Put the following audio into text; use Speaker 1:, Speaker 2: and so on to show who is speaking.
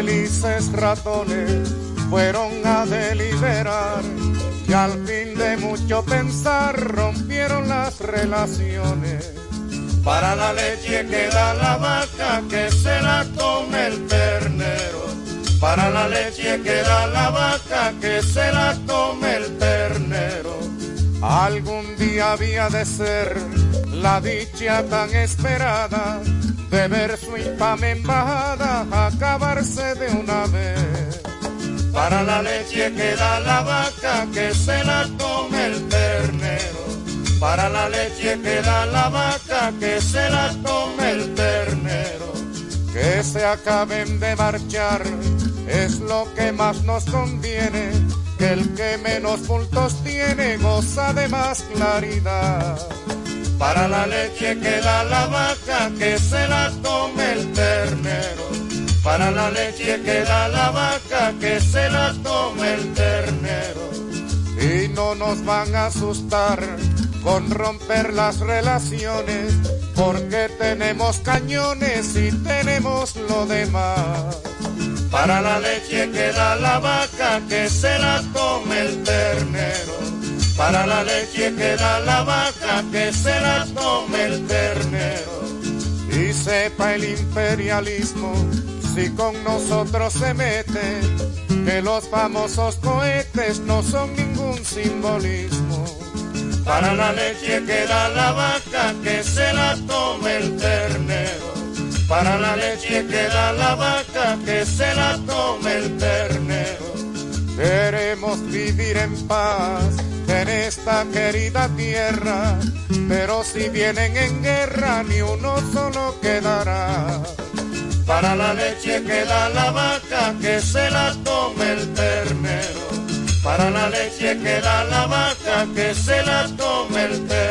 Speaker 1: felices ratones fueron a deliberar y al fin de mucho pensar rompieron las relaciones. Para la leche que da la vaca, que se la tome el ternero. Para la leche que da la vaca, que se la tome el ternero. Algún día había de ser la dicha tan esperada de ver su infame embajada acabarse de una vez. Para la leche que da la vaca, que se la tome el ternero. Para la leche que da la vaca, que se la tome el ternero. Que se acaben de marchar es lo que más nos conviene, que el que menos puntos tiene goza de más claridad. Para la leche que da la vaca, que se la tome el ternero. Para la leche que da la vaca, que se la tome el ternero. Y no nos van a asustar con romper las relaciones, porque tenemos cañones y tenemos lo demás. Para la leche que da la vaca, que se la tome el ternero. Para la leche que da la vaca, que se la tome el ternero. Y sepa el imperialismo, si con nosotros se mete, que los famosos cohetes no son ningún simbolismo. Para la leche que da la vaca, que se la tome el ternero. Para la leche que da la vaca, que se la tome el ternero. Queremos vivir en paz en esta querida tierra, pero si vienen en guerra ni uno solo quedará. Para la leche que da la vaca, que se la tome el ternero. Para la leche que da la vaca, que se la tome el ternero.